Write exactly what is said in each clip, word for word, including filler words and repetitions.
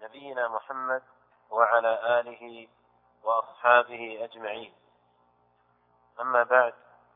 نبينا محمد وعلى آله وأصحابه أجمعين. أما بعد،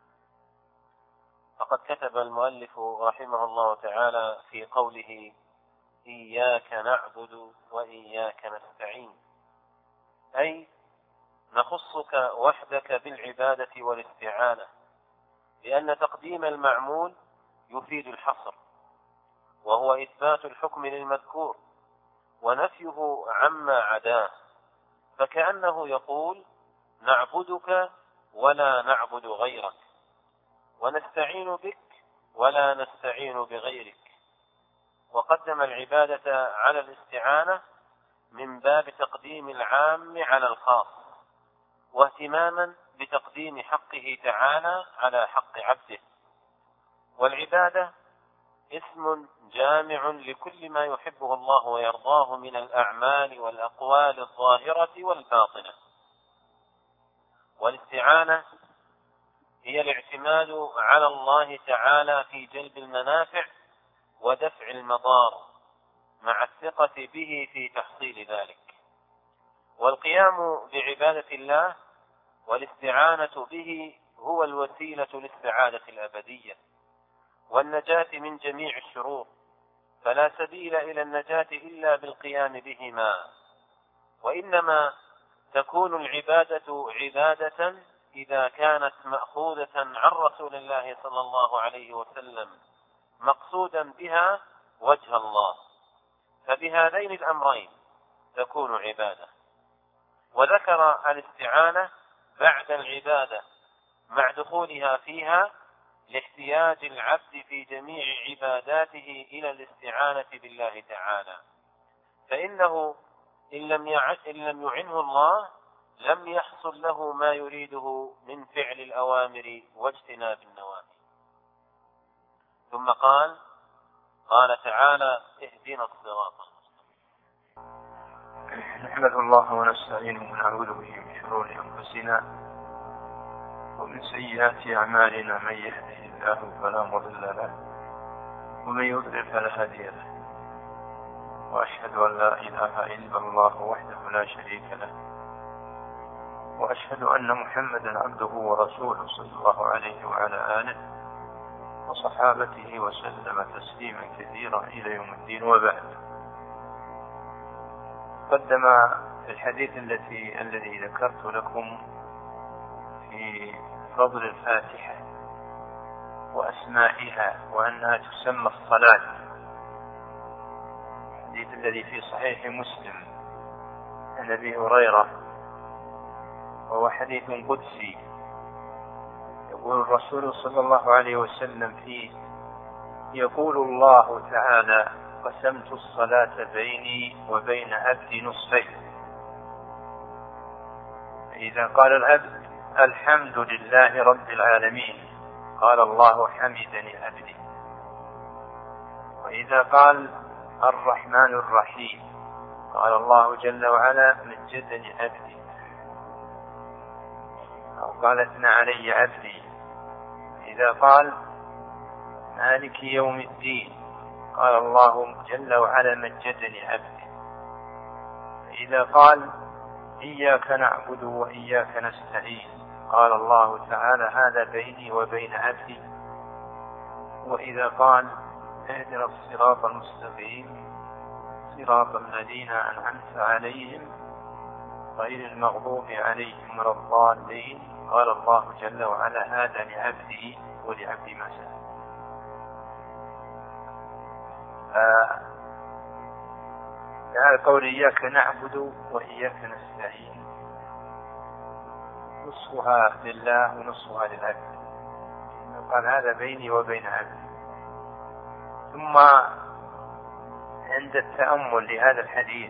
فقد كتب المؤلف رحمه الله تعالى في قوله: إياك نعبد وإياك نستعين، أي نخصك وحدك بالعبادة والاستعانة، لأن تقديم المعمول يفيد الحصر، وهو إثبات الحكم للمذكور ونفيه عما عداه، فكأنه يقول: نعبدك ولا نعبد غيرك، ونستعين بك ولا نستعين بغيرك. وقدم العبادة على الاستعانة من باب تقديم العام على الخاص، واهتماما بتقديم حقه تعالى على حق عبده. والعبادة اسم جامع لكل ما يحبه الله ويرضاه من الأعمال والأقوال الظاهرة والباطنة. والاستعانة هي الاعتماد على الله تعالى في جلب المنافع ودفع المضار، مع الثقة به في تحصيل ذلك. والقيام بعبادة الله والاستعانة به هو الوسيلة للسعادة الأبدية والنجاة من جميع الشرور، فلا سبيل إلى النجاة إلا بالقيام بهما. وإنما تكون العبادة عبادة إذا كانت مأخوذة عن رسول الله صلى الله عليه وسلم، مقصودا بها وجه الله، فبهذين الأمرين تكون عبادة. وذكر الاستعانة بعد العبادة مع دخولها فيها لاحتياج العبد في جميع عباداته إلى الاستعانة بالله تعالى، فإنه إن لم يعنه الله لم يحصل له ما يريده من فعل الأوامر واجتناب النواهي. ثم قال قال تعالى: اهدنا الصراط المستقيم. نحمد الله ونستعينه ونعوذ به من شرور أنفسنا ومن سيئات أعمالنا، من يهده الله فلا مضل له ومن يضلل فلا هادي له، وأشهد أن لا إله إلا الله وحده لا شريك له، وأشهد أن محمدا عبده ورسوله صلى الله عليه وعلى آله وصحابته وسلم تسليما كثيرا إلى يوم الدين. وبعد، قدم الحديث التي الذي ذكرت لكم في فضل الفاتحة وأسمائها وأنها تسمى الصلاة، الحديث الذي في صحيح مسلم عن أبي هريرة، وهو حديث قدسي. يقول الرسول صلى الله عليه وسلم فيه: يقول الله تعالى: قسمت الصلاة بيني وبين عبدي نصفين، فإذا قال العبد: الحمد لله رب العالمين، قال الله: حمدني عبدي. وإذا قال: الرحمن الرحيم، قال الله جل وعلا: مجدني عبدي. أو قال: اثنى علي عبدي. إذا قال: مالك يوم الدين، قال الله جل وعلا: مجدني عبدي. إذا قال: إياك نعبد وإياك نستعين، قال الله تعالى: هذا بيني وبين عبدي. وإذا قال: اهدنا الصراط المستقيم، صراط الذين أنعمت عليهم غير المغضوب عليهم ولا الضالين، قال الله جل وعلا: هذا لعبدي ولعبدي ما سأل. تعالى قول إياك نعبد وإياك نستعين نصفها لله ونصفها للعبد، قال: هذا بيني وبين عبدي. ثم عند التأمل لهذا الحديث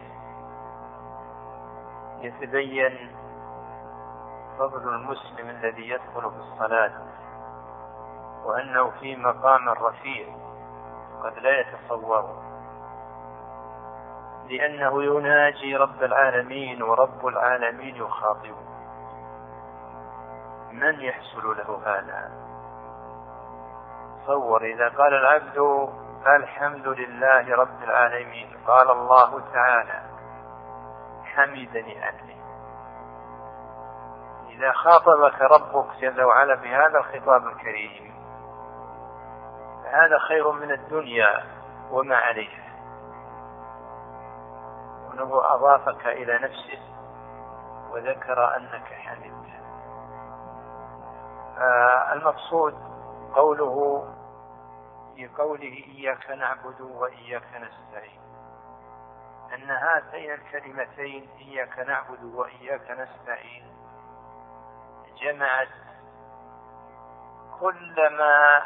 يتبين فضل المسلم الذي يدخل في الصلاة، وأنه في مقام رفيع قد لا يتصور، لأنه يناجي رب العالمين، ورب العالمين يخاطبه. من يحصل له هذا؟ تصور إذا قال العبد: الحمد لله رب العالمين، قال الله تعالى: حمدني عبدي. إذا خاطبك ربك جل وعلا بهذا الخطاب الكريم فهذا خير من الدنيا وما عليها، وأنه أضافك إلى نفسه وذكر أنك حمدته. المقصود قوله في قوله إياك نعبد وإياك نستعين، أن هاتين الكلمتين إياك نعبد وإياك نستعين جمعت كل ما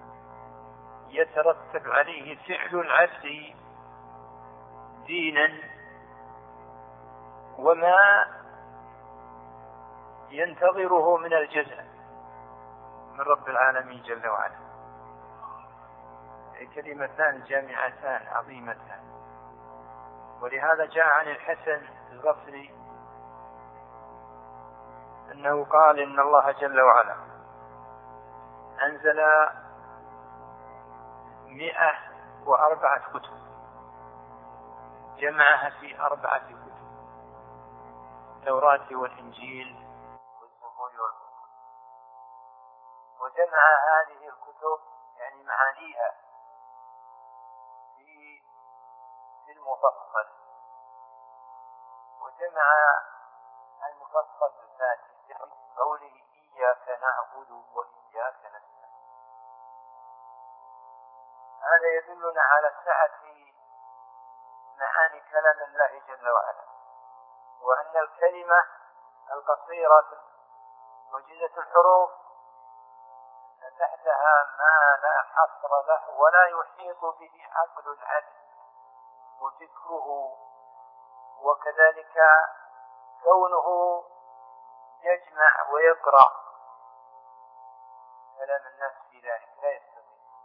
يترتب عليه فعل العبد دينا وما ينتظره من الجزاء من رب العالمين جل وعلا. كلمتان جامعتان عظيمتان. ولهذا جاء عن الحسن البصري أنه قال إن الله جل وعلا أنزل مئة وأربعة كتب جمعها في أربعة كتب، التوراة والإنجيل والزبور والقرآن، وجمع هذه الكتب يعني معانيها في في المفصل، وجمع المفصل بالذات قوله إياك نعبد وإياك نستعين. هذا يدلنا على سعة معاني كلام الله جل وعلا، وأن الكلمة القصيرة وجيزة الحروف تحتها ما لا حصر له ولا يحيط به عقل العبد وفكره، وكذلك كونه يجمع ويقرأ كلام الناس في ذلك لا يستطيع.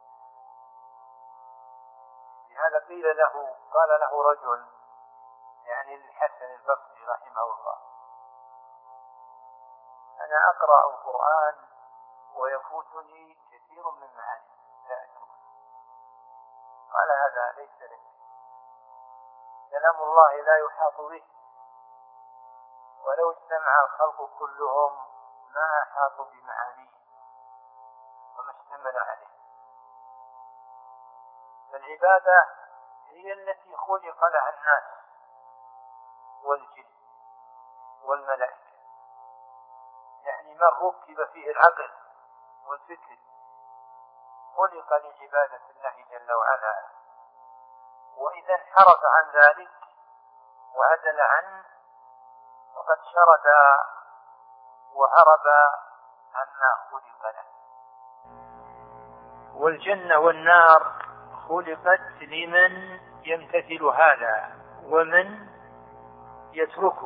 لهذا قيل له قال له رجل يعني الحسن البصري رحمه الله أنا أقرأ القرآن ويفوتني كثير من معانيه لا أدركه. قال هذا ليس لك، كلام الله لا يحاط به، ولو اجتمع الخلق كلهم ما أحاطوا بمعانيه وما اشتمل عليه. فالعبادة هي التي خلق لها الناس والجن والملائكة، يعني من ركب فيه العقل والفكر خلق لعبادة الله جل وعلا، وإذا انحرف عن ذلك وعدل عنه فقد شرد وهرب عما خلق له. والجنة والنار خلقت لمن يمتثل هذا ومن يتركه،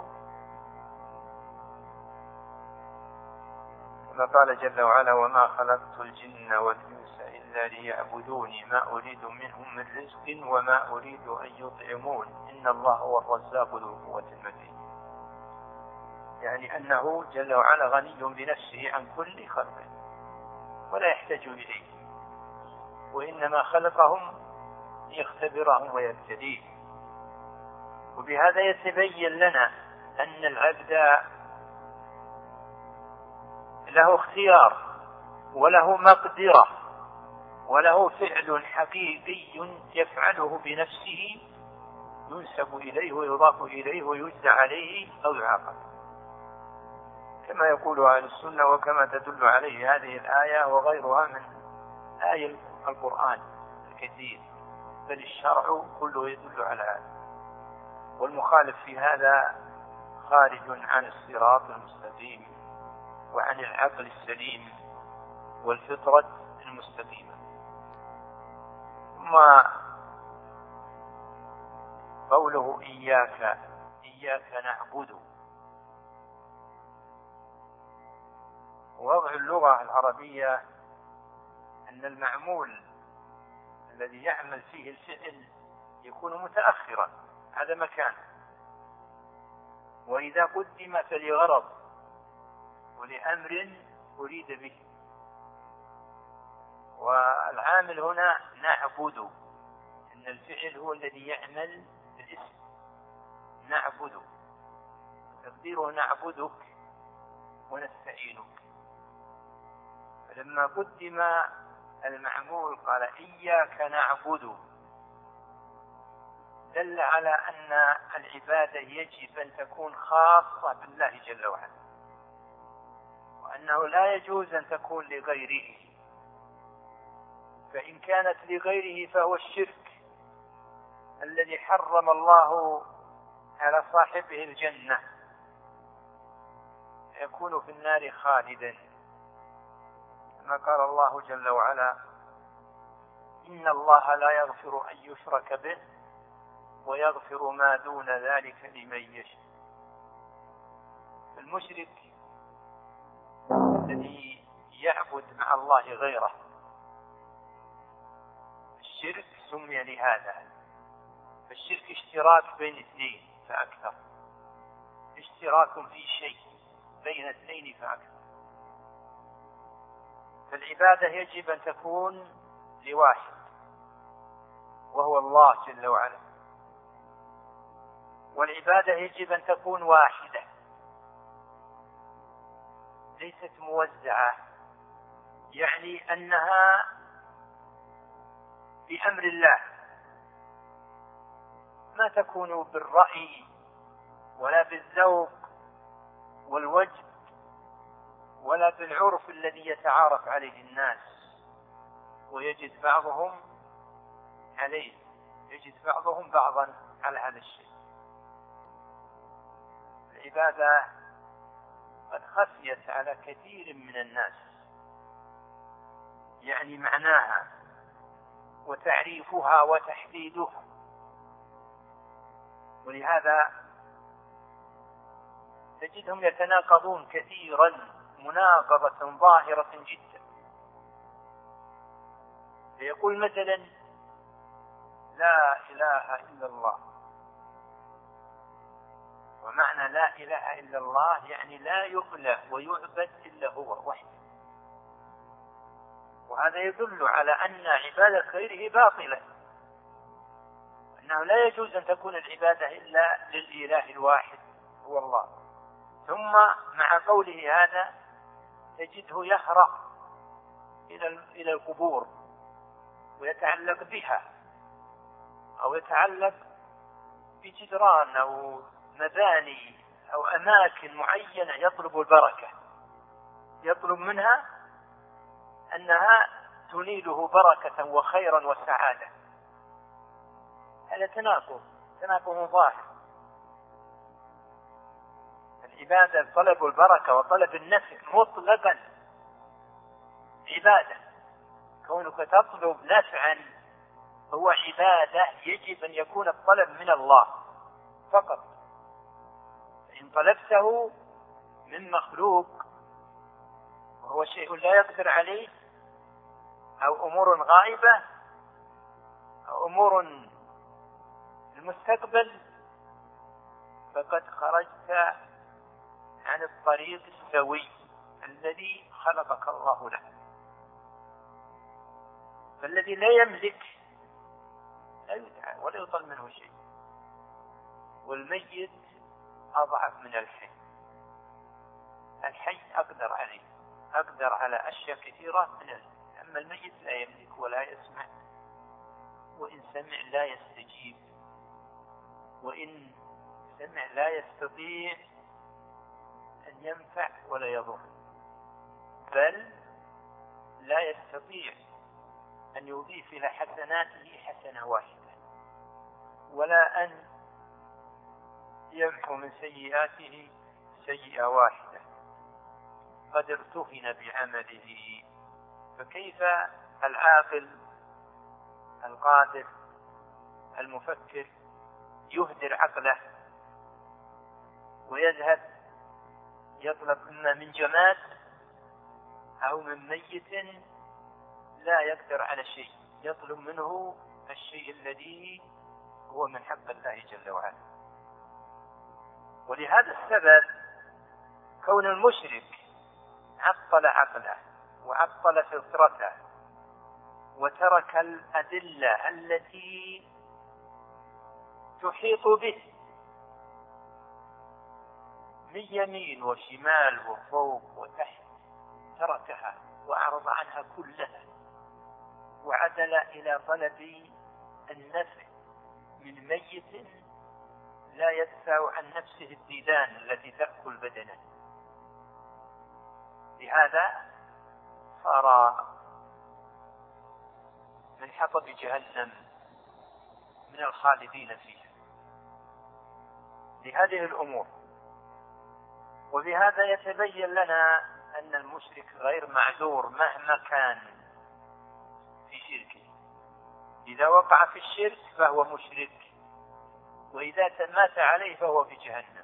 كما قال جل وعلا وما خلقت الجن والإنس إلا ليعبدوني ما أريد منهم من رزق وما أريد أن يطعمون إن الله هو الرزاق ذو القوة المتين. يعني أنه جل وعلا غني بنفسه عن كل خلق ولا يحتاج إليه، وإنما خلقهم ليختبرهم ويبتليهم. وبهذا يتبين لنا أن العبد له اختيار وله مقدرة وله فعل حقيقي يفعله بنفسه ينسب إليه ويضاف إليه ويجزى عليه أو يعاقب، كما يقول أهل السنة وكما تدل عليه هذه الآية وغيرها من آية القرآن الكثير، بل الشرع كله يدل على هذا. والمخالف في هذا خارج عن الصراط المستقيم وعن العقل السليم والفطرة المستقيمة. ثم قوله إياك إياك نعبد، وضع اللغة العربية أن المعمول الذي يعمل فيه الفعل يكون متأخرا، هذا مكان، وإذا قدم فلغرض ولأمر أريد به. والعامل هنا نعبد، إن الفعل هو الذي يعمل الاسم نعبد، تقديره نعبدك ونستعينك. فلما قدم المعمول قال إياك نعبد دل على أن العبادة يجب أن تكون خاصة بالله جل وعلا، وأنه لا يجوز أن تكون لغيره، فإن كانت لغيره فهو الشرك الذي حرم الله على صاحبه الجنة، يكون في النار خالدا، كما قال الله جل وعلا إن الله لا يغفر أن يشرك به ويغفر ما دون ذلك لمن يشاء. المشرك الذي يعبد مع الله غيره، الشرك سمي لهذا، فالشرك اشتراك بين اثنين فأكثر، اشتراك في شيء بين اثنين فأكثر. فالعبادة يجب أن تكون لواحد وهو الله جل وعلا، والعبادة يجب أن تكون واحدة ليست موزعة، يعني أنها بأمر الله، ما تكون بالرأي ولا بالذوق والوجد ولا بالعرف الذي يتعارف عليه الناس ويجد بعضهم عليه، يجد بعضهم بعضا على هذا الشيء. العبادة قد خفيت على كثير من الناس، يعني معناها وتعريفها وتحديدها، ولهذا تجدهم يتناقضون كثيرا مناقضة ظاهرة جدا. فيقول مثلا لا إله إلا الله، ومعنى لا إله إلا الله يعني لا يؤله ويعبد إلا هو وحده، وهذا يدل على أن عبادة غيره باطلة، أنه لا يجوز أن تكون العبادة إلا للإله الواحد هو الله. ثم مع قوله هذا تجده يهرع إلى القبور ويتعلق بها، أو يتعلق بجدران أو مباني أو أماكن معينة، يطلب البركة، يطلب منها أنها تنيله بركة وخيرا وسعادة. هذا تناقض، تناقض ظاهر. العبادة طلب البركة وطلب النفع مطلقا عبادة، كونك تطلب نفعا هو عبادة، يجب أن يكون الطلب من الله فقط. إن طلبته من مخلوق وهو شيء لا يقدر عليه، أو أمور غائبة أو أمور المستقبل، فقد خرجت عن الطريق السوي الذي خلقك الله له. فالذي لا يملك لا يدعى ولا يطل منه شيء، والميت أضعف من الحي. الحي أقدر عليه، أقدر على أشياء كثيرة من الحي. أما الميت لا يملك ولا يسمع، وإن سمع لا يستجيب، وإن سمع لا يستطيع أن ينفع ولا يضر، بل لا يستطيع أن يضيف إلى حسناته حسنة واحدة، ولا أن يمحو من سيئاته سيئة واحدة، قد ارتهن بعمله. فكيف العاقل القادر المفكر يهدر عقله ويذهب يطلب إما من جماد أو من ميت لا يقدر على شيء، يطلب منه الشيء الذي هو من حق الله جل وعلا. ولهذا السبب كون المشرك عطل عقله وعطل فطرته وترك الأدلة التي تحيط به يمين وشمال وفوق وتحت تركها وأعرض عنها كلها وعدل إلى طلب النفع من ميت لا يدفع عن نفسه الديدان التي تأكل بدنه. لهذا صار من حطب جهنم من الخالدين فيها لهذه الأمور. وبهذا يتبين لنا أن المشرك غير معذور مهما كان في شركه. إذا وقع في الشرك فهو مشرك، وإذا مات عليه فهو في جهنم،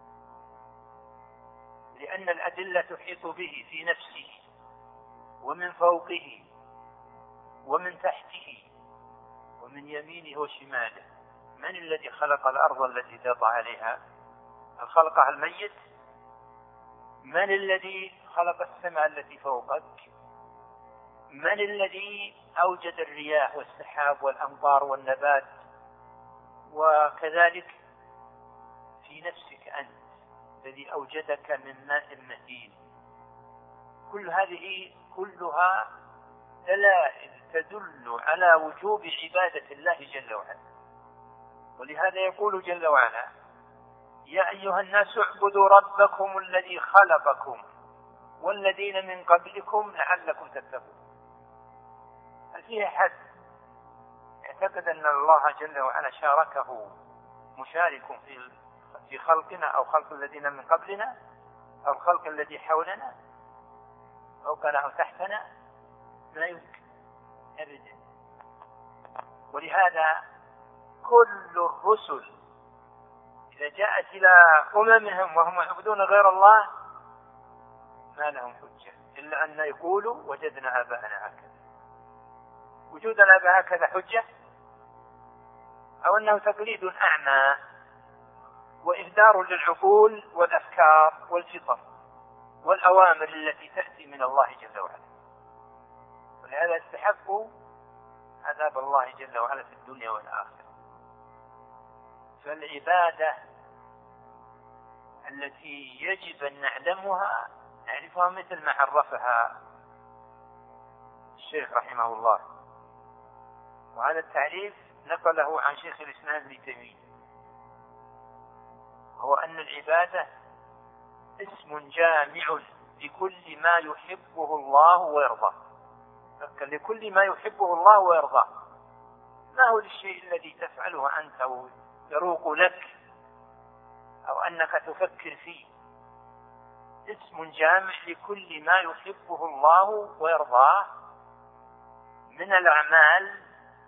لأن الأدلة تحيط به في نفسه ومن فوقه ومن تحته ومن يمينه وشماله. من الذي خلق الأرض التي تطع عليها؟ هل خلقها الميت؟ من الذي خلق السماء التي فوقك؟ من الذي أوجد الرياح والسحاب والأمطار والنبات؟ وكذلك في نفسك أنت الذي أوجدك من ماء مهين. كل هذه كلها دلائل تدل على وجوب عبادة الله جل وعلا. ولهذا يقول جل وعلا: يا أيها الناس اعبدوا ربكم الذي خلقكم والذين من قبلكم لعلكم تتقون. هل فيه أحد يعتقد أن الله جل وعلا شاركه مشارك في في خلقنا أو خلق الذين من قبلنا أو خلق الذي حولنا أو كانوا تحتنا؟ لا يمكن أبدا. ولهذا كل الرسل إذا جاءت إلى أممهم وهم يعبدون غير الله ما لهم حجة إلا أن يقولوا وجدنا آباءنا هكذا. وجود الآباء هكذا حجة؟ أو أنه تقليد أعمى وإهدار للعقول والأفكار والفطر والأوامر التي تأتي من الله جل وعلا. ولهذا استحقوا عذاب الله جل وعلا في الدنيا والآخرة. فالعبادة التي يجب أن نعلمها نعرفها مثل ما عرفها الشيخ رحمه الله، وهذا التعريف نقله عن شيخ الإسلام ابن تيمية، هو أن العبادة اسم جامع لكل ما يحبه الله ويرضاه. لكل ما يحبه الله ويرضاه، ما هو الشيء الذي تفعله أنت ويروق لك أو أنك تفكر فيه؟ اسم جامع لكل ما يحبه الله ويرضاه من الأعمال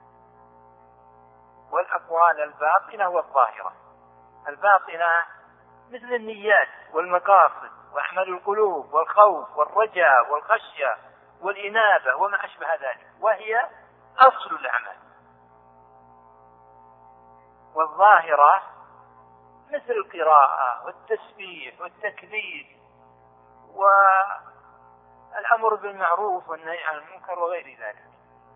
والأقوال الباطنة والظاهرة. الباطنة مثل النيات والمقاصد وأعمال القلوب والخوف والرجاء والخشية والإنابة وما أشبه ذلك، وهي أصل الأعمال. والظاهرة مثل القراءة والتسبيح والتكبير والأمر بالمعروف والنهي عن المنكر وغير ذلك،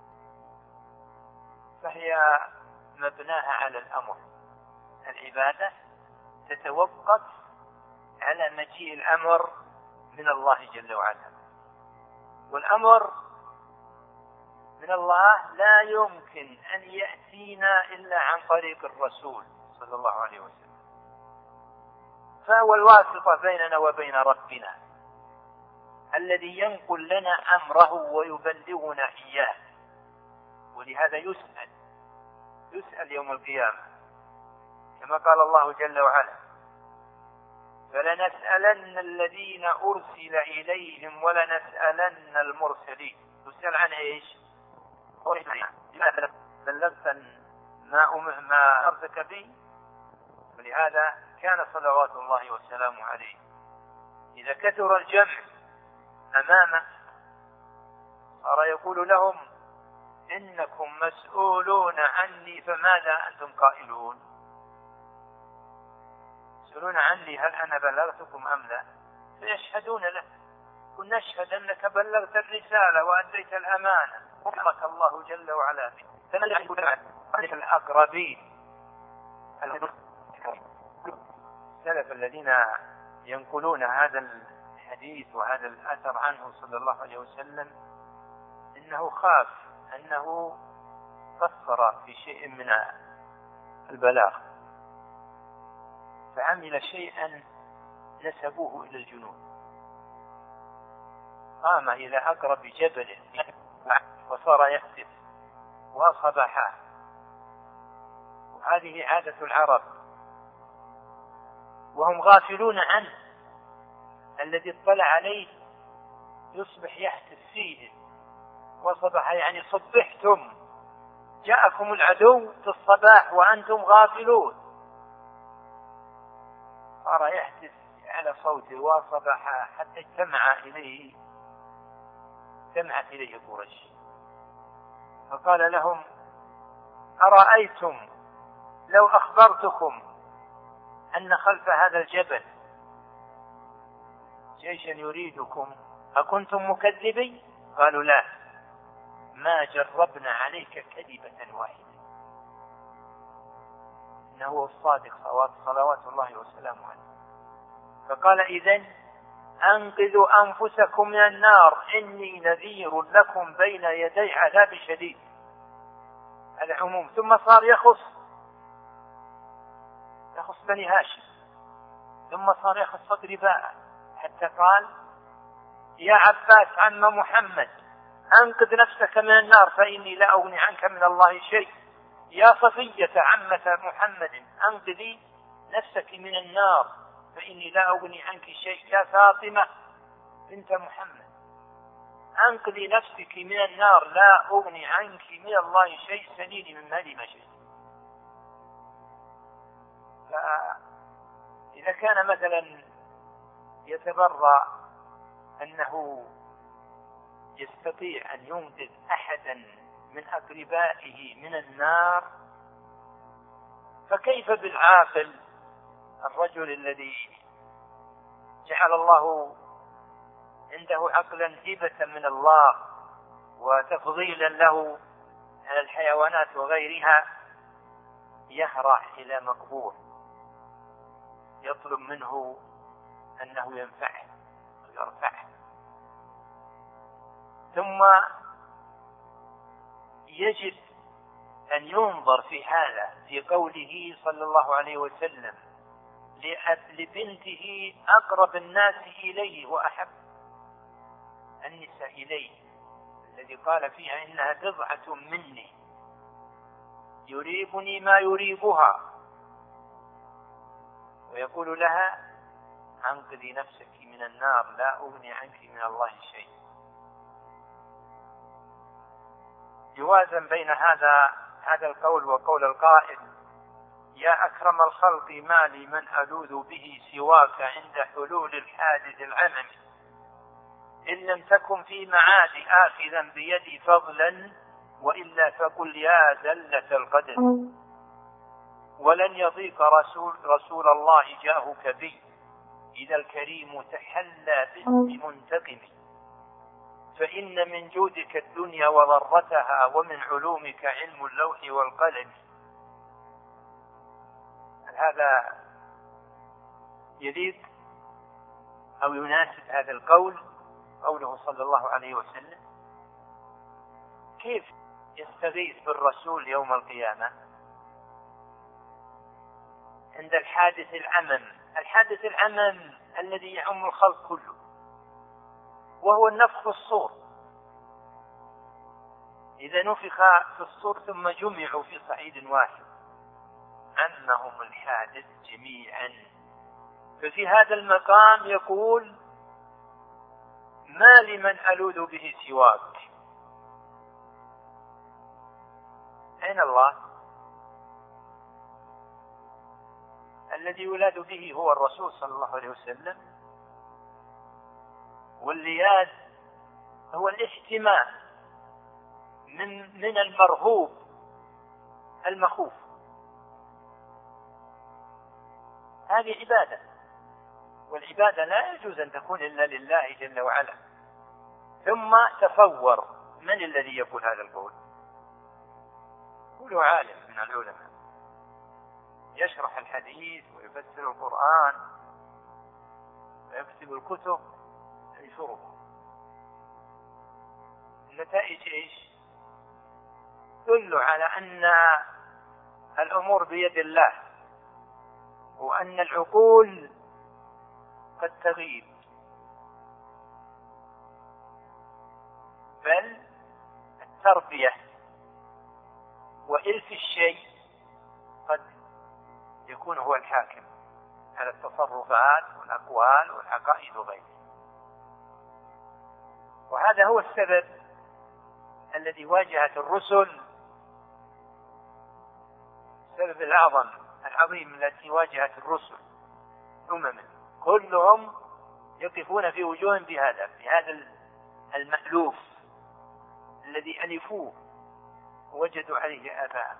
فهي مبناها على الأمر. العبادة تتوقف على مجيء الأمر من الله جل وعلا، والأمر من الله لا يمكن أن يأتينا إلا عن طريق الرسول صلى الله عليه وسلم، فهو الواسطة بيننا وبين ربنا الذي ينقل لنا أمره ويبلغنا إياه. ولهذا يسأل يسأل يوم القيامة كما قال الله جل وعلا: فلنسألن الذين أرسل إليهم ولنسألن المرسلين. يسأل عن إيش؟ لماذا بلغت ما ما أرسلك به؟ ولهذا كان صلوات الله وسلامه عليه إذا كثر الجمع أمامه صار يقول لهم: إنكم مسؤولون عني فماذا أنتم قائلون؟ يسألون عني هل أنا بلغتكم أم لا؟ فيشهدون له: كنا نشهد أنك بلغت الرسالة وأديت الأمانة وأمرك الله جل وعلا به. فمن يعرف ذلك الأقربين السلف الذين ينقلون هذا الحديث وهذا الأثر عنه صلى الله عليه وسلم إنه خاف أنه قصر في شيء من البلاغ فعمل شيئا نسبوه إلى الجنون، قام إلى أقرب جبل وصار يهتف وصباحا، وهذه عادة العرب وهم غافلون عنه. الذي اطلع عليه يصبح يهتف فيه وصباحا، يعني صبحتم، جاءكم العدو في الصباح وأنتم غافلون. صار يهتف على صوته وصباحا حتى اجتمع إليه اجتمعت إليه قريش، فقال لهم: أرأيتم لو أخبرتكم أن خلف هذا الجبل جيشا يريدكم أكنتم مكذبين؟ قالوا: لا، ما جربنا عليك كذبة واحدة. إنه الصادق صلوات الله وسلامه عليه. فقال: إذن أنقذوا أنفسكم من النار، إني نذير لكم بين يدي عذاب شديد. هذا عموم. ثم صار يخص يخص بني هاشم، ثم صار يخص قرباء، حتى قال: يا عباس عم محمد أنقذ نفسك من النار فإني لا أغني عنك من الله شيء. يا صفية عمة محمد أنقذي نفسك من النار فإني لا أغني عنك شيء. يا فاطمة بنت محمد أنقذي نفسك من النار، لا أغني عنك من الله شيء، سليني من مالي ما شئت. فإذا كان مثلا يتبرأ أنه يستطيع أن ينقذ أحدا من أقربائه من النار، فكيف بالعاقل الرجل الذي جعل الله عنده عقلا هبة من الله وتفضيلا له على الحيوانات وغيرها، يهرع إلى مقبور يطلب منه أنه ينفعه ويرفعه، ثم يجب أن ينظر في هذا في قوله صلى الله عليه وسلم لبنته أقرب الناس إليه وأحب النساء إليه، الذي قال فيها إنها بضعة مني يريبني ما يريبها، ويقول لها: أنقذي نفسك من النار، لا أغني عنك من الله شيء. يوازن بين هذا هذا القول وقول القائل: يا أكرم الخلق ما لي من ألوذ به سواك عند حلول الحادث العممي، إن لم تكن في معادي آخذا بيدي فضلا، وإلا فقل يا زلة القدم، ولن يضيق رسول, رسول الله جاهك بي، إذا الكريم تحلى بمنتقم، فإن من جودك الدنيا وضرتها، ومن علومك علم اللوح والقلم. هذا يليق أو يناسب هذا القول قوله صلى الله عليه وسلم: كيف يستغيث بالرسول يوم القيامة عند الحادث العمم، الحادث العمم الذي يعم الخلق كله، وهو النفخ في الصور. إذا نفخ في الصور ثم جمعوا في صعيد واحد عمهم الحادث جميعا. ففي هذا المقام يقول: ما لمن ألوذ به سواك. أين الله؟ الذي يولاد به هو الرسول صلى الله عليه وسلم، واللياذ هو الاحتماء من من المرهوب المخوف. هذه عبادة، والعبادة لا يجوز أن تكون إلا لله جل وعلا. ثم تصور من الذي يقول هذا القول؟ قوله عالم من العلماء يشرح الحديث ويفسر القرآن، ويكتب الكتب ينشرها. النتائج ايش؟ تدل على أن الأمور بيد الله، وأن العقول قد تغيب، بل التربية وإلف الشيء قد يكون هو الحاكم على التصرفات والأقوال والعقائد وغيرها. وهذا هو السبب الذي واجهت الرسل، السبب الأعظم العظيم الذي واجهت الرسل أمما كلهم يقفون في وجوههم بهذا بهذا المألوف الذي ألفوه ووجدوا عليه آباء.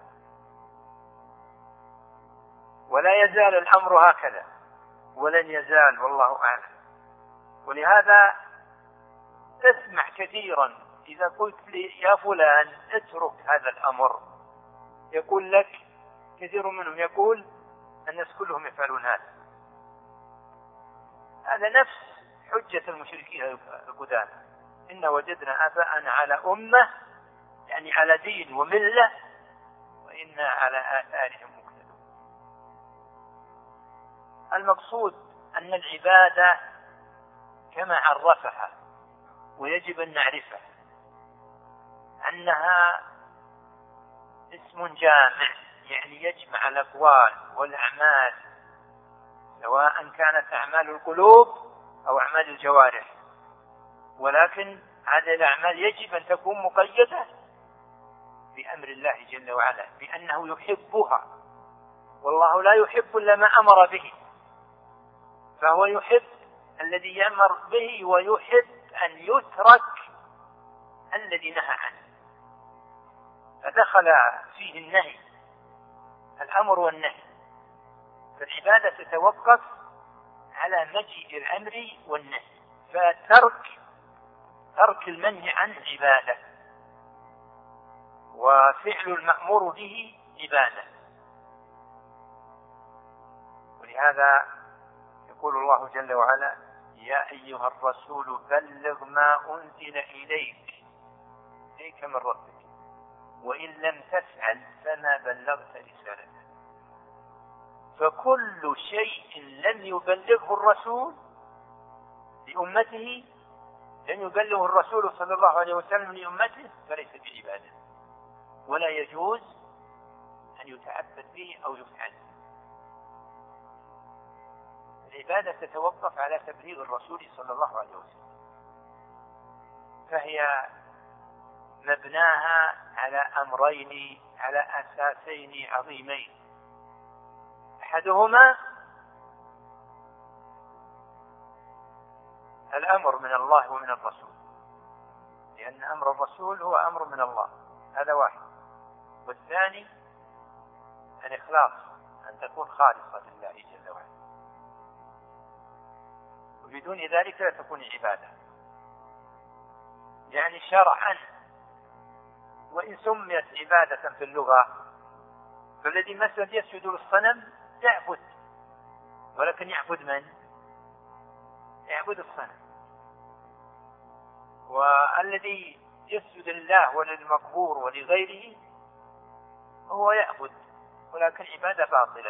ولا يزال الأمر هكذا ولن يزال، والله أعلم. ولهذا تسمع كثيرا إذا قلت لي يا فلان اترك هذا الأمر، يقول لك كثير منهم يقول الناس كلهم يفعلون هذا. هذا نفس حجة المشركين القدامى: إن وجدنا آباءنا على أمة، يعني على دين وملة، وإنا على آثارهم مقتدون. المقصود أن العبادة كما عرفها ويجب أن نعرفها أنها اسم جامع، يعني يجمع الأقوال والأعمال، سواء كانت أعمال القلوب أو أعمال الجوارح. ولكن هذه الأعمال يجب أن تكون مقيدة بأمر الله جل وعلا، بأنه يحبها، والله لا يحب إلا ما أمر به، فهو يحب الذي يأمر به ويحب أن يترك الذي نهى عنه، فدخل فيه النهي، الأمر والنهي. فالعبادة تتوقف على مجيء الأمر والنهي، فترك ترك المنهي عنه عبادة، وفعل المأمور به عبادة. ولهذا يقول الله جل وعلا: يا أيها الرسول بلغ ما أنزل إليك إليك من ربك وإن لم تفعل فما بلغت رسالته. فكل شيء لم يبلغه الرسول لأمته، لم يبلغه الرسول صلى الله عليه وسلم لأمته، فليس بعبادة، ولا يجوز أن يتعبد به أو يفعل. العبادة تتوقف على تبليغ الرسول صلى الله عليه وسلم، فهي مبناها على أمرين، على أساسين عظيمين: أحدهما الأمر من الله ومن الرسول، لأن أمر الرسول هو أمر من الله، هذا واحد. والثاني الإخلاص، أن تكون خالصة لله جل وعلا، وبدون ذلك لا تكون عبادة. يعني شرعا، وإن سميت عبادة في اللغة، فالذي مثلا يسجد للصنم يعبد، ولكن يعبد من؟ يعبد الصنم. والذي يسجد لله وللمقبور ولغيره هو يعبد، ولكن عبادة باطلة،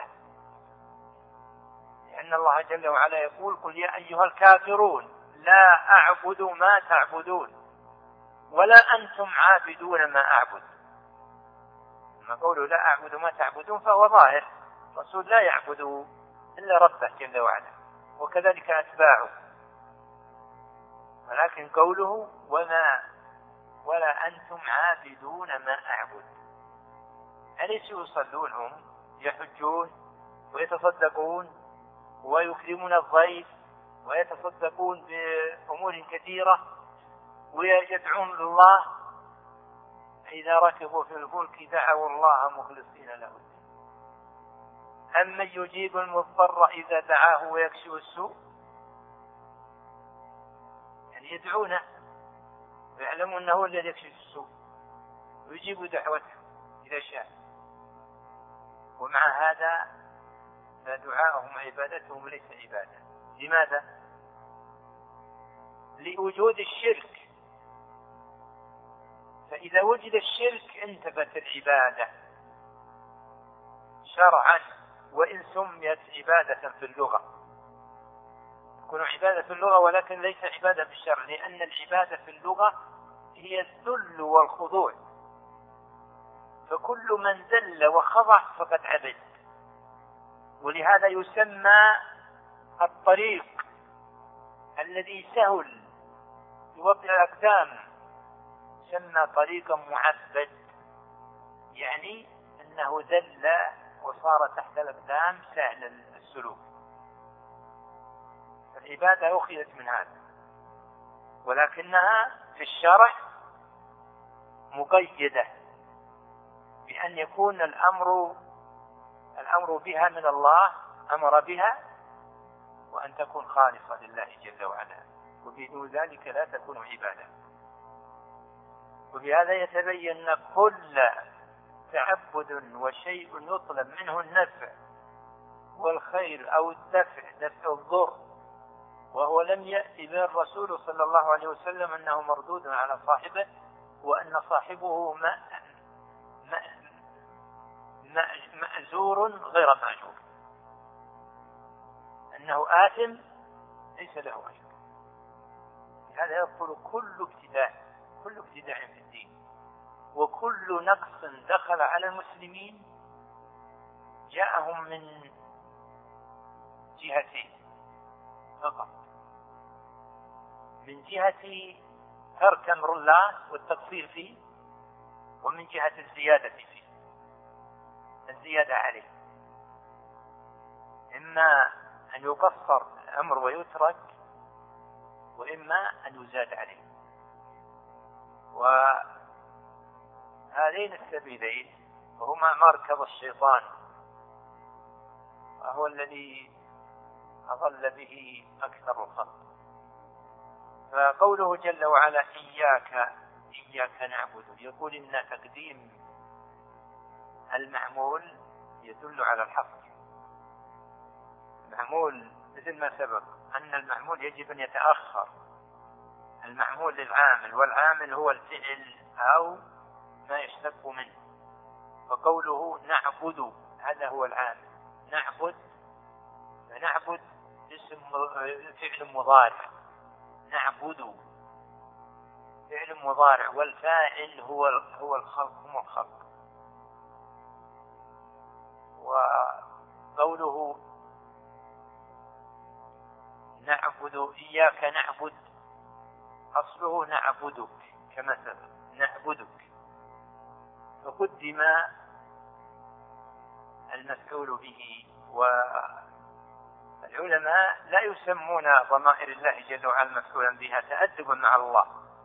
لأن الله جل وعلا يقول: قل يا أيها الكافرون لا أعبد ما تعبدون ولا أنتم عابدون ما أعبد. ما قوله لا أعبد ما تعبدون فهو ظاهر، الرسول لا يعبد إلا ربه جل وعلا، وكذلك أتباعه. ولكن قوله وما ولا أنتم عابدون ما أعبد، أليسوا يصلون هم، يحجون ويتصدقون ويكرمون الضيف ويتصدقون بأمور كثيرة ويدعون الله، إذا ركبوا في الفلك دعوا الله مخلصين له الدين. أمن يجيب المضطر إذا دعاه ويكشف السوء، يعني يدعونه ويعلمون أنه الذي يكشف السوء ويجيب دعوته إذا شاء. ومع هذا فدعاءهم عبادتهم ليس عبادة. لماذا؟ لوجود الشرك، فإذا وجد الشرك انتفت العبادة شرعا، وإن سميت عبادة في اللغة، تكون عبادة في اللغة ولكن ليس عبادة في الشرع، لأن العبادة في اللغة هي الذل والخضوع، فكل من ذل وخضع فقد عبد. ولهذا يسمى الطريق الذي سهل يوطئ الأقدام يسمى طريقا معبد، يعني أنه ذل وصار تحت الأقدام سهل السلوك. العبادة أخذت من هذا، ولكنها في الشرع مقيدة بأن يكون الأمر الأمر بها من الله أمر بها، وأن تكون خالصة لله جل وعلا، وبدون ذلك لا تكون عبادة. وبهذا يتبين أن كل تعبد وشيء يطلب منه النفع والخير أو الدفع دفع الضر، وهو لم يأتي به الرسول صلى الله عليه وسلم، أنه مردود على صاحبه، وأن صاحبه مأزور غير مأجور، أنه آثم ليس له أجر. هذا يبطل كل ابتداع كل ابتداع في الدين، وكل نقص دخل على المسلمين جاءهم من جهتين فقط، من جهة ترك أمر الله والتقصير فيه، ومن جهة الزيادة فيه، الزيادة عليه، إما أن يقصر الأمر ويترك، وإما أن يزاد عليه. وهذين السبيلين هما مركب الشيطان، وهو الذي أضل به أكثر الخلق. فقوله جل وعلا إياك إياك نعبد، يقول إن تقديم المعمول يدل على الحصر. المعمول مثل ما سبق أن المعمول يجب أن يتأخر، المعمول للعامل، والعامل هو الفعل أو ما يشتق منه. فقوله نعبد هذا هو العامل، نعبد فنعبد اسم فعل مضارع، نعبد فعل مضارع، والفاعل هو هو الخلق هم الخلق. وقوله نعبد إياك نعبد أصله نعبدك كما سبق نعبدك، فقدم المفعول به. والعلماء لا يسمون ضمائر الله جل وعلا مفعولا بها تأدبا مع الله،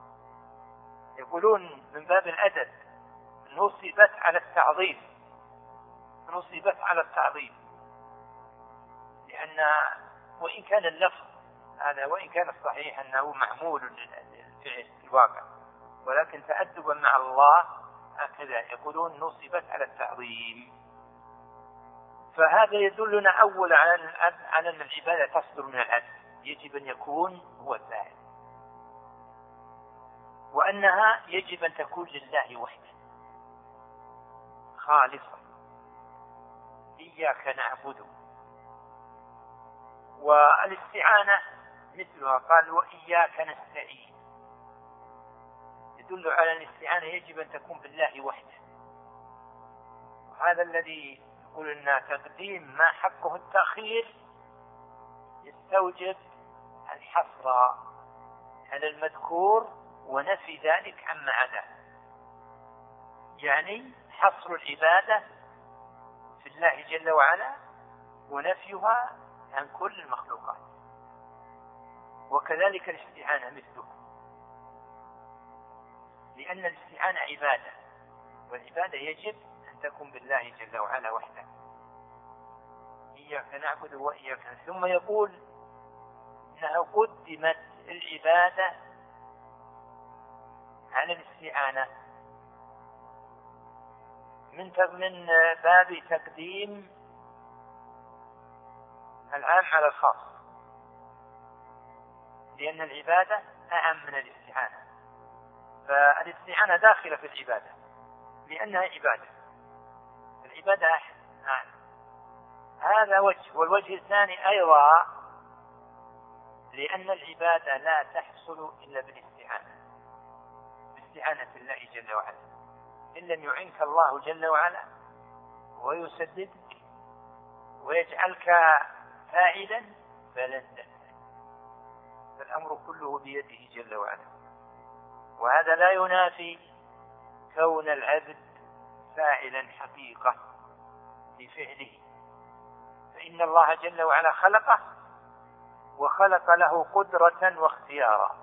يقولون من باب الأدب نصبت على التعظيم، نصبت على التعظيم، لأن وإن كان اللفظ هذا وإن كان الصحيح أنه معمول للفعل الواقع، ولكن تأدبا مع الله هكذا يقولون نصبت على التعظيم. فهذا يدلنا أولا على أن العبادة تصدر من العبد، يجب أن يكون هو الفاعل، وأنها يجب أن تكون لله وحده خالصة. إياك نعبد. والاستعانة مثلها، قال وإياك نستعين، يدل على الاستعانة يجب أن تكون بالله وحده. وهذا الذي يقول أن تقديم ما حقه التأخير يستوجب الحصر على المذكور ونفي ذلك عما عداه، يعني حصر العبادة في الله جل وعلا ونفيها عن كل المخلوقات. وكذلك الاستعانة مثله، لأن الاستعانة عبادة، والعبادة يجب أن تكون بالله جل وعلا وحده. إياك نعبد وإياك نستعين. ثم يقول إنها قدمت العبادة على الاستعانة من من باب تقديم العام على الخاص، لأن العبادة أعم من الاستعانة. فالاستعانة داخلة في العبادة لأنها عبادة، العبادة أعم. هذا وجه. والوجه الثاني أيضا لأن العبادة لا تحصل إلا بالاستعانة، باستعانة الله جل وعلا. إن لم يعنك الله جل وعلا ويسددك ويجعلك فاعلا فلن تفعل، فالأمر كله بيده جل وعلا. وهذا لا ينافي كون العبد فاعلا حقيقة لفعله، فإن الله جل وعلا خلقه وخلق له قدرة واختيارا،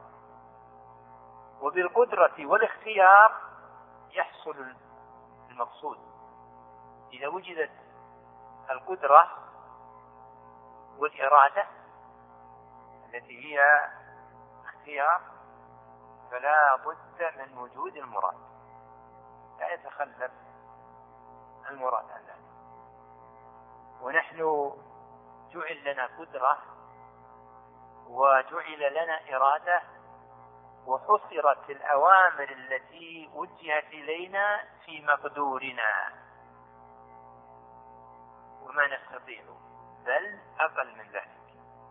وبالقدرة والاختيار يحصل المقصود. إذا وجدت القدرة والإرادة التي هي اختيار فلا بد من وجود المراد، لا يتخلف المراد عن ذلك. ونحن جعل لنا قدرة وجعل لنا إرادة، وحصرت الأوامر التي وجهت إلينا في مقدورنا وما نستطيع، بل أقل من ذلك.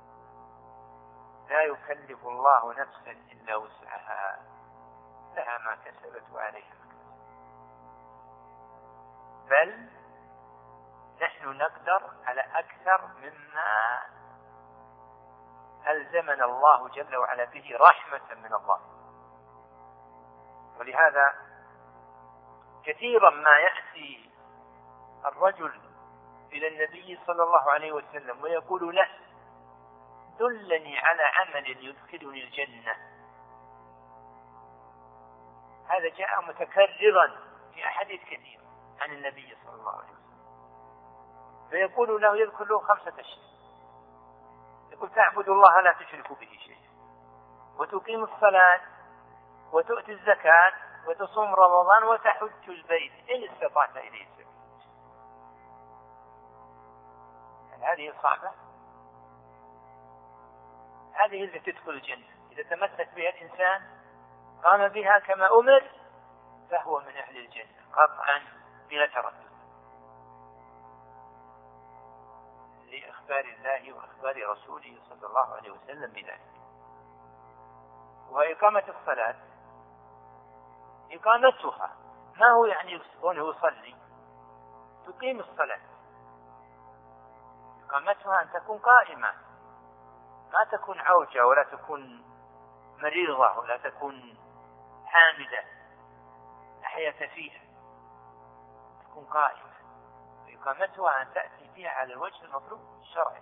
لا يكلف الله نفسا إلا وسعها، لها ما كسبت وعليها ما كسبت، بل نحن نقدر على أكثر مما ألزمنا الله جل وعلا به رحمة من الله. ولهذا كثيرا ما يأتي الرجل إلى النبي صلى الله عليه وسلم ويقول له دلني على عمل يدخلني الجنة. هذا جاء متكررا في أحاديث كثيرة عن النبي صلى الله عليه وسلم، فيقول له يذكر له خمسة أشياء. يقول تعبد الله لا تشرك به شيئا، وتقيم الصلاة، وتؤتي الزكاة، وتصوم رمضان، وتحج البيت إن استطعت إليه سبيلا. هذه صعبة، هذه التي تدخل الجنة. إذا تمسك بها الإنسان قام بها كما أمر فهو من أهل الجنة قطعا بلا تردد، لإخبار الله وإخبار رسوله صلى الله عليه وسلم بذلك. وإقامة الصلاة إقامتها ما هو يعني كونه يصلي، تقيم الصلاة. إقامتها أن تكون قائمة، ما تكون عوجة ولا تكون مريضة ولا تكون حامدة لا حياة فيها، تكون قائمة. إقامتها أن تأتي فيها على الوجه المطلوب الشرعي.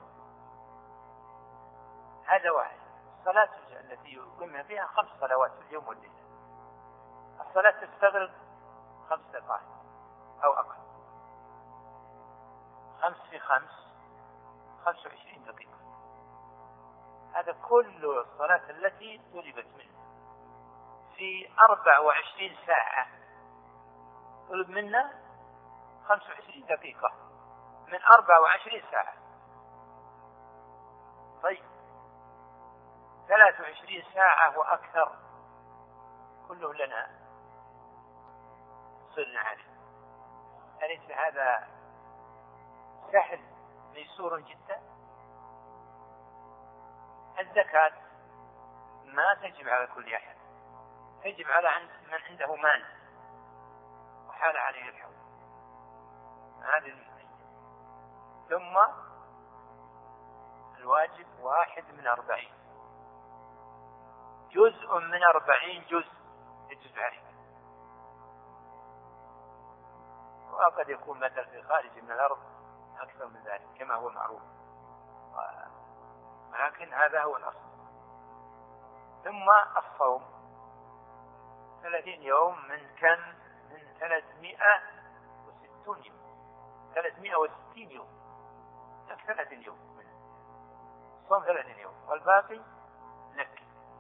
هذا واحد. الصلاة التي يقيم فيها خمس صلوات في اليوم والليلة. الصلاة تستغرق خمس دقائق أو أقل، خمس في خمس خمس وعشرين دقيقة. هذا كل الصلاة التي طلبت منه في أربع وعشرين ساعة طلب منا خمس وعشرين دقيقة من أربع وعشرين ساعة. طيب ثلاث وعشرين ساعة وأكثر كله لنا صرنا عليه. أليس هذا سهل ميسور جدا؟ الزكاة ما تجب على كل أحد، تجب على من عنده مال وحال عليه الحول، هذه المسألة. ثم الواجب واحد من أربعين، جزء من أربعين جزء يجب عليه، وقد يكون مثل في خارج من الأرض أكثر من ذلك كما هو معروف، ولكن هذا هو الأصل. ثم الصوم ثلاثين يوم من كم؟ من ثلاثمائة وستين يوم، ثلاثمائة وستين يوم، ثلاثين يوم منه الصوم، ثلاثين يوم والباقي لك.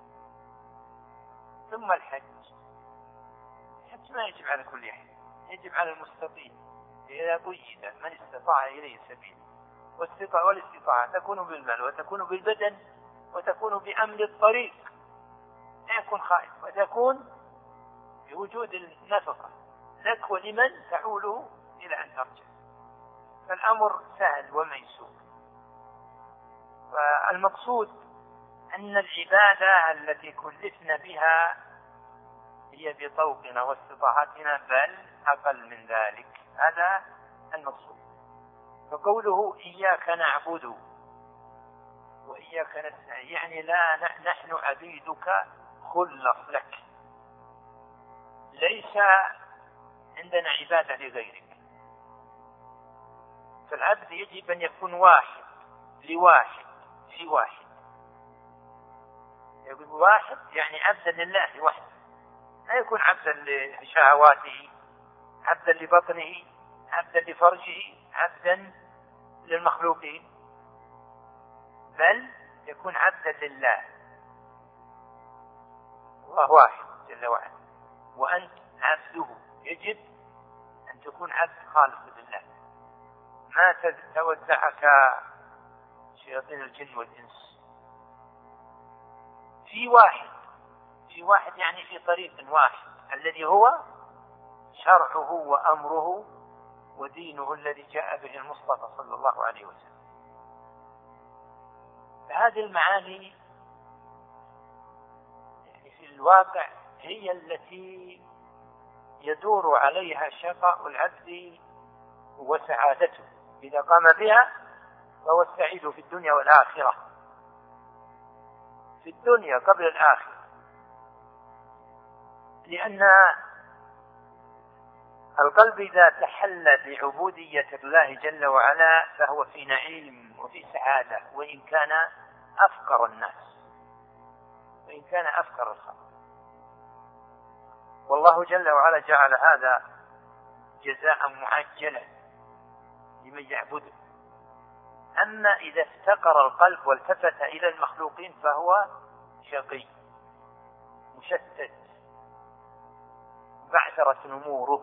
ثم الحج. الحج ما يجب على كل أحد، يجب على المستطيع إذا قيد من استطاع إليه سبيل. والاستطاعة تكون بالمال وتكون بالبدن وتكون بأمن الطريق، يكون خائف، وتكون بوجود النفقة لك ولمن تعوله إلى أن ترجع. فالأمر سهل وميسور. فالمقصود أن العبادة التي كلفنا بها هي بطوقنا واستطاعتنا، بل أقل من ذلك. هذا المقصود. فقوله إياك نعبد وإياك نستعين يعني لا نحن عبيدك خلص لك، ليس عندنا عبادة لغيرك. فالعبد يجب أن يكون واحد لواحد في واحد. يقول واحد يعني عبدا لله وحده، لا يكون عبدا لشهواته، عبدا لبطنه، عبدا لفرجه، عبدا للمخلوقين، بل يكون عبدا لله. الله واحد جل وعلا، وأنت عبده، يجب أن تكون عبد خالص لله، ما توزعك شياطين الجن والإنس. في واحد في واحد يعني في طريق واحد، الذي هو شرعه وأمره ودينه الذي جاء به المصطفى صلى الله عليه وسلم. فهذه المعاني يعني في الواقع هي التي يدور عليها شقاء العبد وسعادته. إذا قام بها فهو السعيد في الدنيا والآخرة، في الدنيا قبل الآخرة، لأن القلب إذا تحلى بعبودية الله جل وعلا فهو في نعيم وفي سعادة، وإن كان أفقر الناس، وإن كان أفقر الخلق. والله جل وعلا جعل هذا جزاء معجلا لمن يعبده. أما إذا افتقر القلب والتفت إلى المخلوقين فهو شقي مشتت، بعثرت نموره،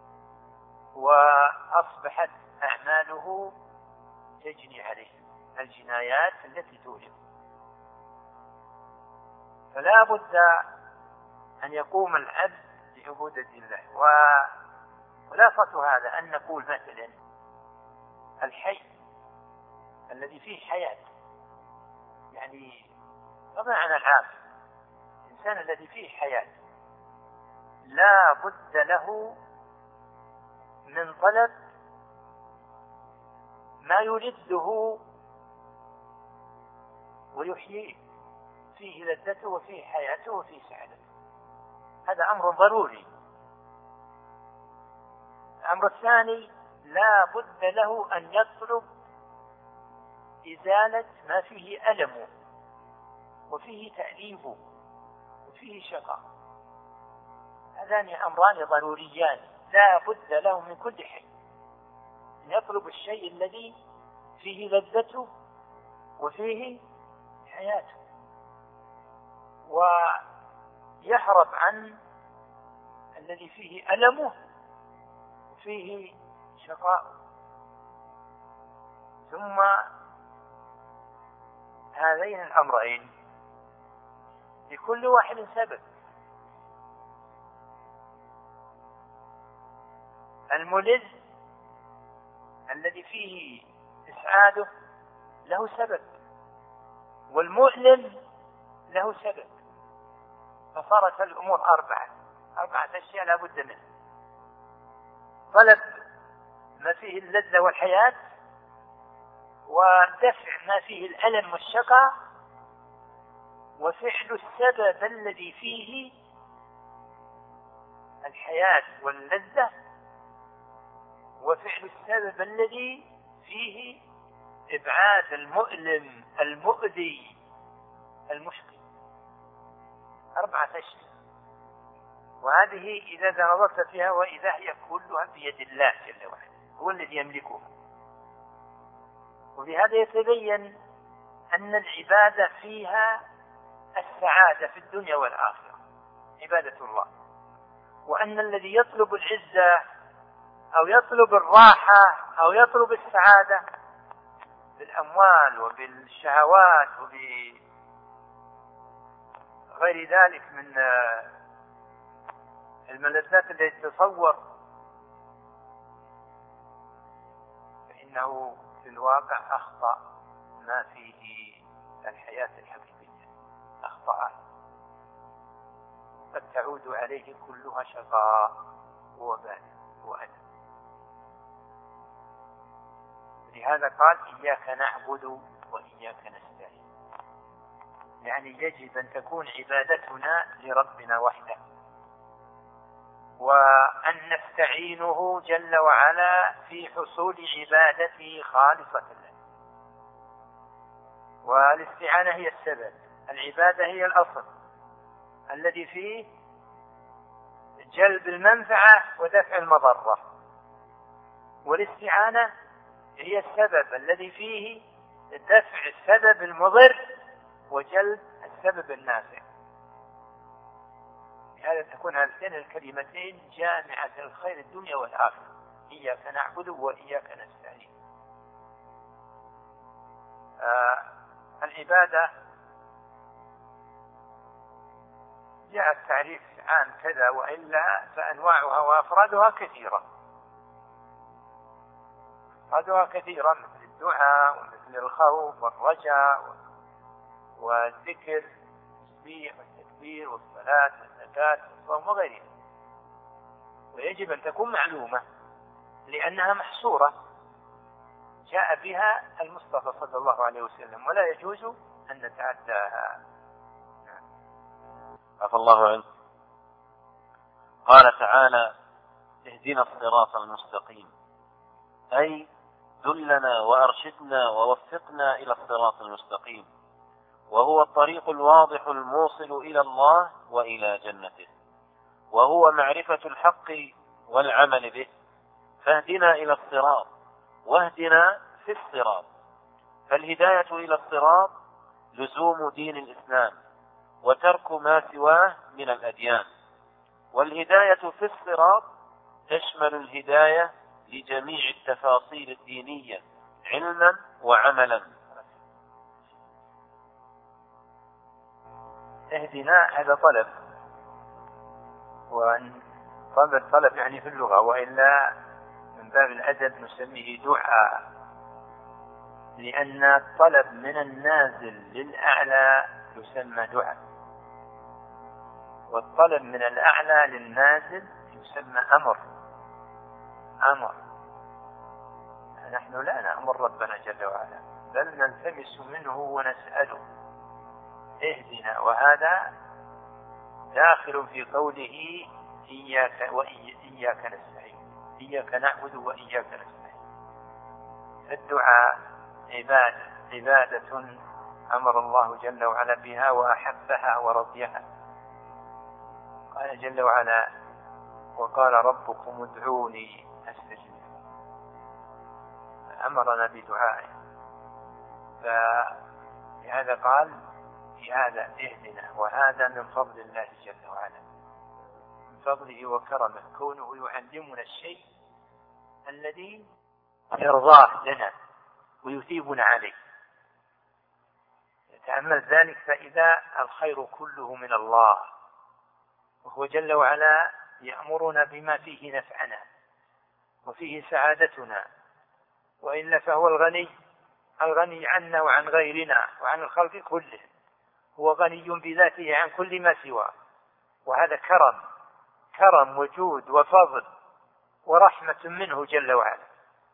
وأصبحت أعماله تجني عليه الجنايات التي توجب. فلا بد أن يقوم العبد بعبودة الله. وخلاصة هذا أن نقول مثلا الحي الذي فيه حياة، يعني بمعنى العام الإنسان الذي فيه حياة لا بد له من طلب ما يلده ويحييه، فيه لذته وفيه حياته وفيه سعادته. هذا أمر ضروري. الأمر الثاني لا بد له أن يطلب إزالة ما فيه ألم وفيه تأليف وفيه شقاء. هذان أمران ضروريان لا بد له من كل حي، أن يطلب الشيء الذي فيه لذته وفيه حياته، ويهرب عن الذي فيه ألمه وفيه شقاء. ثم هذين الأمرين لكل واحد سبب. الملذ الذي فيه إسعاده له سبب، والمؤلم له سبب. فصارت الأمور أربعة أربعة أشياء لا بد منها: طلب ما فيه اللذة والحياة، ودفع ما فيه الألم والشقاء، وفعل السبب الذي فيه الحياة واللذة، وفعل السبب الذي فيه إبعاد المؤلم المؤذي المشكل. أربعة أشياء، وهذه إذا نظرت فيها وإذا هي كلها بيد الله جل وعلا، هو الذي يملكها. وبهذا يتبين أن العبادة فيها السعادة في الدنيا والآخرة، عبادة الله. وأن الذي يطلب العزة أو يطلب الراحة أو يطلب السعادة بالأموال وبالشهوات غير ذلك من الملذات التي تتصور، فإنه في الواقع أخطأ ما فيه الحياة الحقيقية، أخطأ قد تعود عليه كلها شقاء ووبال وألم. لهذا قال إياك نعبد وإياك نستعين، يعني يجب أن تكون عبادتنا لربنا وحده، وأن نستعينه جل وعلا في حصول عبادته خالصة له. والاستعانة هي السبب، العبادة هي الأصل الذي فيه جلب المنفعة ودفع المضرة، والاستعانة هي السبب الذي فيه دفع السبب المضر وجلب السبب النافع. لهذا تكون هاتين الكلمتين جامعة الخير الدنيا والآخرة، إياك نعبد وإياك نستعين. آه العبادة جاء التعريف عام كذا، وإلا فأنواعها وأفرادها كثيرة، أفرادها كثيرة مثل الدعاء ومثل الخوف والرجاء والذكر والتسبيح والتكبير والصلاة والزكاة والصوم وغيرها، ويجب أن تكون معلومة لأنها محصورة جاء بها المصطفى صلى الله عليه وسلم، ولا يجوز أن نتعداها. عفى الله عنه. قال تعالى اهدنا الصراط المستقيم، أي دلنا وأرشدنا ووفقنا إلى الصراط المستقيم، وهو الطريق الواضح الموصل إلى الله وإلى جنته، وهو معرفة الحق والعمل به. فاهدنا إلى الصراط واهدنا في الصراط، فالهداية إلى الصراط لزوم دين الإسلام وترك ما سواه من الأديان، والهداية في الصراط تشمل الهداية لجميع التفاصيل الدينية علما وعملا. اهدنا هذا طلب، وأن طلب طلب يعني في اللغة، وإلا من باب الأدب نسميه دعاء، لأن الطلب من النازل للأعلى يسمى دعاء، والطلب من الأعلى للنازل يسمى أمر. أمر نحن لا نأمر ربنا جل وعلا، بل نلتمس منه ونسأله اهدنا، وهذا داخل في قوله إياك وإياك نستعين، إياك نعبد وإياك نستعين. الدعاء عبادة عبادة أمر الله جل وعلا بها وأحبها ورضيها. قال جل وعلا وقال ربكم ادعوني أستجب، أمرنا بدعائه، فلهذا قال في هذا اهدنا، وهذا من فضل الله جل وعلا، من فضله وكرمه، كونه يعلمنا الشيء الذي يرضاه لنا ويثيبنا عليه. تأمل ذلك فإذا الخير كله من الله، وهو جل وعلا يأمرنا بما فيه نفعنا وفيه سعادتنا، وإلا فهو الغني الغني عنا وعن غيرنا وعن الخلق كله، هو غني بذاته عن كل ما سواه، وهذا كرم كرم وجود وفضل ورحمة منه جل وعلا،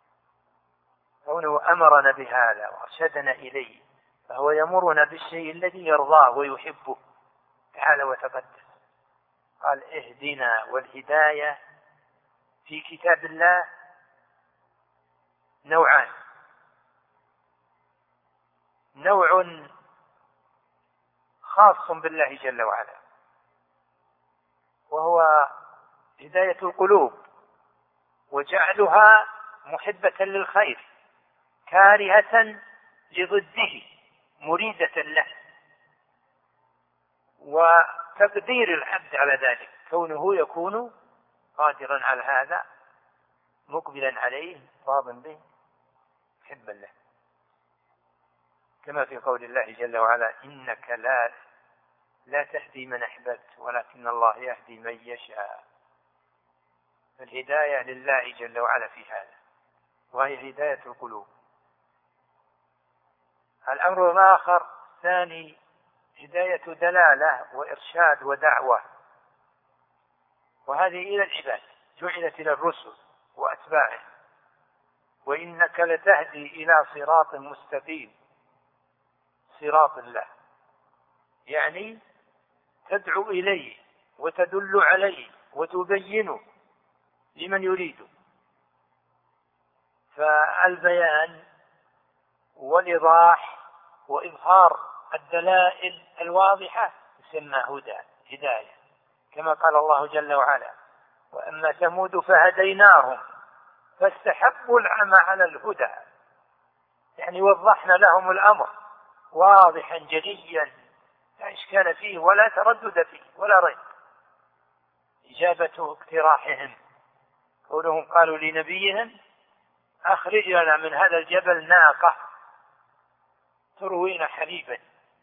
كونه أمرنا بهذا وأرشدنا إليه، فهو يأمرنا بالشيء الذي يرضاه ويحبه تعالى وتقدس. قال اهدنا، والهداية في كتاب الله نوعان، نوع خاص بالله جل وعلا وهو هداية القلوب، وجعلها محبة للخير كارهة لضده مريدة له، وتقدير العبد على ذلك، كونه يكون قادرا على هذا مقبلا عليه راض به محبا له، كما في قول الله جل وعلا إنك لا لا تهدي من أحببت ولكن الله يهدي من يشاء. الهداية لله جل وعلا في هذا، وهي هداية القلوب. الأمر الآخر ثاني هداية دلالة وإرشاد ودعوة، وهذه إلى العباد، جعلت إلى الرسل وأتباعه. وإنك لتهدي إلى صراط مستقيم، صراط الله، يعني تدعو إليه وتدل عليه وتبينه لمن يريد. فالبيان والإيضاح وإظهار الدلائل الواضحة يسمى هدى، هداية، كما قال الله جل وعلا: وأما ثمود فهديناهم فاستحبوا العمى على الهدى، يعني وضحنا لهم الأمر واضحا جليا لا إشكال فيه ولا تردد فيه ولا ريب. إجابة اقتراحهم، قولهم قالوا لنبيهم: أخرج لنا من هذا الجبل ناقة تروينا حليبا.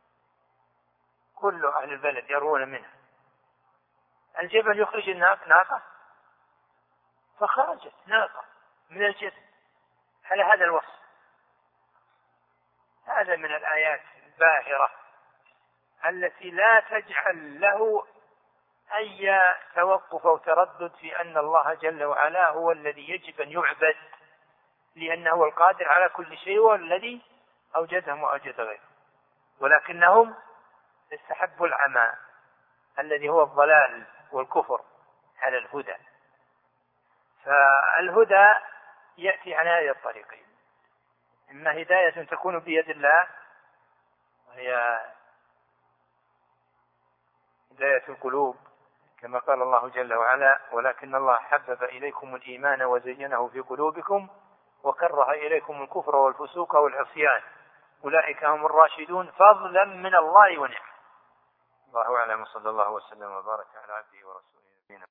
كل أهل البلد يروون منها، الجبل يخرج الناقة ناقة، فخرجت ناقة من الجبل على هذا الوصف. هذا من الآيات الباهرة التي لا تجعل له أي توقف أو تردد في أن الله جل وعلا هو الذي يجب أن يعبد، لأنه هو القادر على كل شيء والذي أوجدهم وأوجد غيره، ولكنهم استحبوا العمى الذي هو الضلال والكفر على الهدى. فالهدى يأتي على هذه الطريقين: إما هداية تكون بيد الله وهي هداية القلوب، كما قال الله جل وعلا: ولكن الله حبب إليكم الإيمان وزينه في قلوبكم وكره إليكم الكفر والفسوق والعصيان أولئك هم الراشدون فضلا من الله ونعمة. الله أعلم، صلى الله وسلم وبارك على عبده ورسوله.